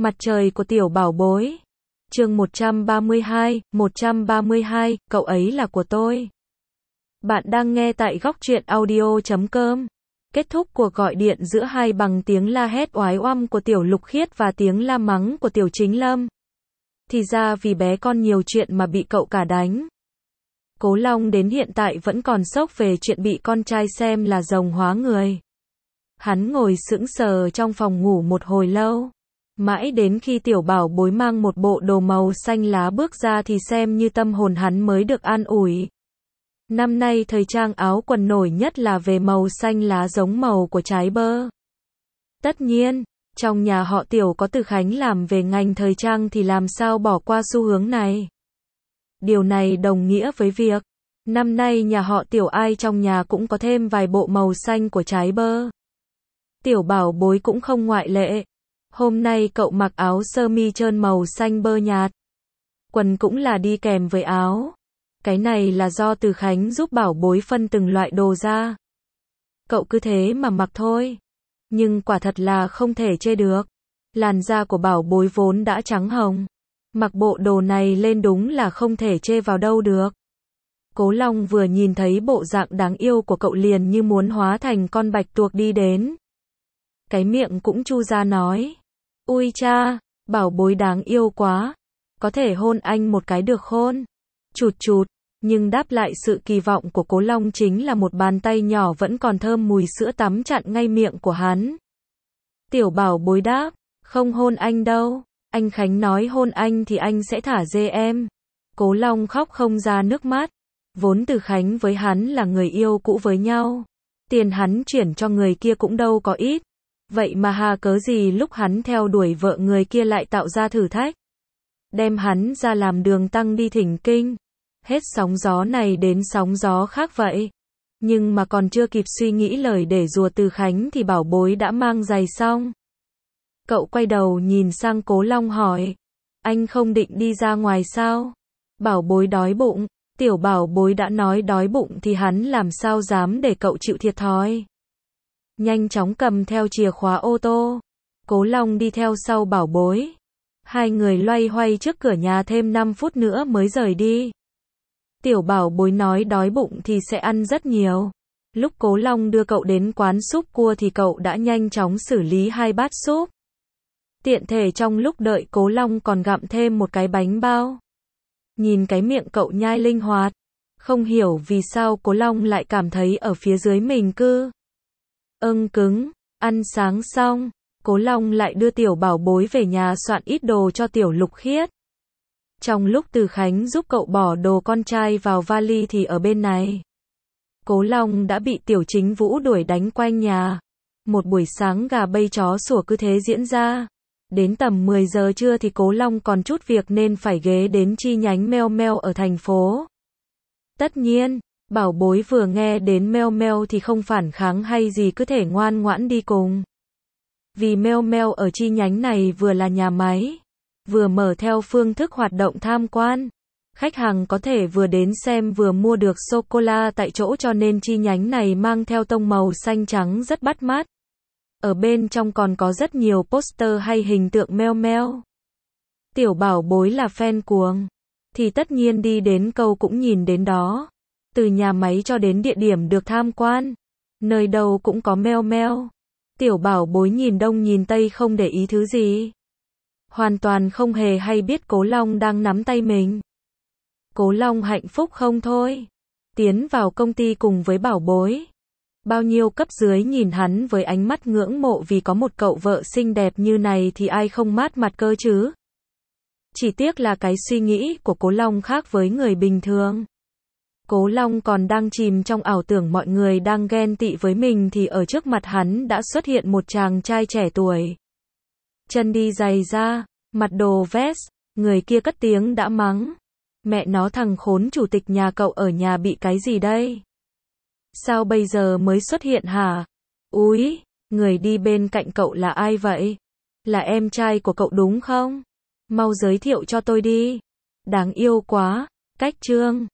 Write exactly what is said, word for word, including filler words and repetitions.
Mặt trời của tiểu bảo bối. Chương một trăm ba mươi hai, một trăm ba mươi hai, cậu ấy là của tôi. Bạn đang nghe tại góc truyện audio chấm com. Kết thúc cuộc gọi điện giữa hai bằng tiếng la hét oái oăm của Tiểu Lục Khiết và tiếng la mắng của Tiểu Chính Lâm. Thì ra vì bé con nhiều chuyện mà bị cậu cả đánh. Cố Long đến hiện tại vẫn còn sốc về chuyện bị con trai xem là rồng hóa người. Hắn ngồi sững sờ trong phòng ngủ một hồi lâu. Mãi đến khi tiểu bảo bối mang một bộ đồ màu xanh lá bước ra thì xem như tâm hồn hắn mới được an ủi. Năm nay thời trang áo quần nổi nhất là về màu xanh lá giống màu của trái bơ. Tất nhiên, trong nhà họ Tiểu có Từ Khánh làm về ngành thời trang thì làm sao bỏ qua xu hướng này. Điều này đồng nghĩa với việc, năm nay nhà họ Tiểu ai trong nhà cũng có thêm vài bộ màu xanh của trái bơ. Tiểu bảo bối cũng không ngoại lệ. Hôm nay cậu mặc áo sơ mi trơn màu xanh bơ nhạt. Quần cũng là đi kèm với áo. Cái này là do Từ Khánh giúp bảo bối phân từng loại đồ ra. Cậu cứ thế mà mặc thôi. Nhưng quả thật là không thể chê được. Làn da của bảo bối vốn đã trắng hồng. Mặc bộ đồ này lên đúng là không thể chê vào đâu được. Cố Long vừa nhìn thấy bộ dạng đáng yêu của cậu liền như muốn hóa thành con bạch tuộc đi đến. Cái miệng cũng chu ra nói. Ui cha, bảo bối đáng yêu quá. Có thể hôn anh một cái được không? Chụt chụt, nhưng đáp lại sự kỳ vọng của Cố Long chính là một bàn tay nhỏ vẫn còn thơm mùi sữa tắm chặn ngay miệng của hắn. Tiểu bảo bối đáp, không hôn anh đâu. Anh Khánh nói hôn anh thì anh sẽ thả dê em. Cố Long khóc không ra nước mắt. Vốn Từ Khánh với hắn là người yêu cũ với nhau. Tiền hắn chuyển cho người kia cũng đâu có ít. Vậy mà hà cớ gì lúc hắn theo đuổi vợ người kia lại tạo ra thử thách. Đem hắn ra làm đường tăng đi thỉnh kinh. Hết sóng gió này đến sóng gió khác vậy. Nhưng mà còn chưa kịp suy nghĩ lời để rùa Từ Khánh thì bảo bối đã mang giày xong. Cậu quay đầu nhìn sang Cố Long hỏi. Anh không định đi ra ngoài sao? Bảo bối đói bụng. Tiểu bảo bối đã nói đói bụng thì hắn làm sao dám để cậu chịu thiệt thòi. Nhanh chóng cầm theo chìa khóa ô tô. Cố Long đi theo sau bảo bối. Hai người loay hoay trước cửa nhà thêm năm phút nữa mới rời đi. Tiểu bảo bối nói đói bụng thì sẽ ăn rất nhiều. Lúc Cố Long đưa cậu đến quán súp cua thì cậu đã nhanh chóng xử lý hai bát súp. Tiện thể trong lúc đợi Cố Long còn gặm thêm một cái bánh bao. Nhìn cái miệng cậu nhai linh hoạt. Không hiểu vì sao Cố Long lại cảm thấy ở phía dưới mình cứ ưng cứng. Ăn sáng xong, Cố Long lại đưa tiểu bảo bối về nhà soạn ít đồ cho Tiểu Lục Khiết. Trong lúc Từ Khánh giúp cậu bỏ đồ con trai vào vali thì ở bên này, Cố Long đã bị Tiểu Chính Vũ đuổi đánh quanh nhà. Một buổi sáng gà bay chó sủa cứ thế diễn ra. Đến tầm mười giờ trưa thì Cố Long còn chút việc nên phải ghé đến chi nhánh Meo Meo ở thành phố. Tất nhiên, bảo bối vừa nghe đến Meo Meo thì không phản kháng hay gì, cứ thể ngoan ngoãn đi cùng. Vì Meo Meo ở chi nhánh này vừa là nhà máy, vừa mở theo phương thức hoạt động tham quan. Khách hàng có thể vừa đến xem vừa mua được sô-cô-la tại chỗ, cho nên chi nhánh này mang theo tông màu xanh trắng rất bắt mắt. Ở bên trong còn có rất nhiều poster hay hình tượng Meo Meo. Tiểu bảo bối là fan cuồng, thì tất nhiên đi đến câu cũng nhìn đến đó. Từ nhà máy cho đến địa điểm được tham quan, nơi đâu cũng có Meo Meo. Tiểu bảo bối nhìn đông nhìn tây không để ý thứ gì. Hoàn toàn không hề hay biết Cố Long đang nắm tay mình. Cố Long hạnh phúc không thôi. Tiến vào công ty cùng với bảo bối. Bao nhiêu cấp dưới nhìn hắn với ánh mắt ngưỡng mộ vì có một cậu vợ xinh đẹp như này thì ai không mát mặt cơ chứ. Chỉ tiếc là cái suy nghĩ của Cố Long khác với người bình thường. Cố Long còn đang chìm trong ảo tưởng mọi người đang ghen tị với mình thì ở trước mặt hắn đã xuất hiện một chàng trai trẻ tuổi. Chân đi giày da, mặt đồ vest, người kia cất tiếng đã mắng. Mẹ nó, thằng khốn chủ tịch nhà cậu ở nhà bị cái gì đây? Sao bây giờ mới xuất hiện hả? Úi, người đi bên cạnh cậu là ai vậy? Là em trai của cậu đúng không? Mau giới thiệu cho tôi đi. Đáng yêu quá. Cách trương.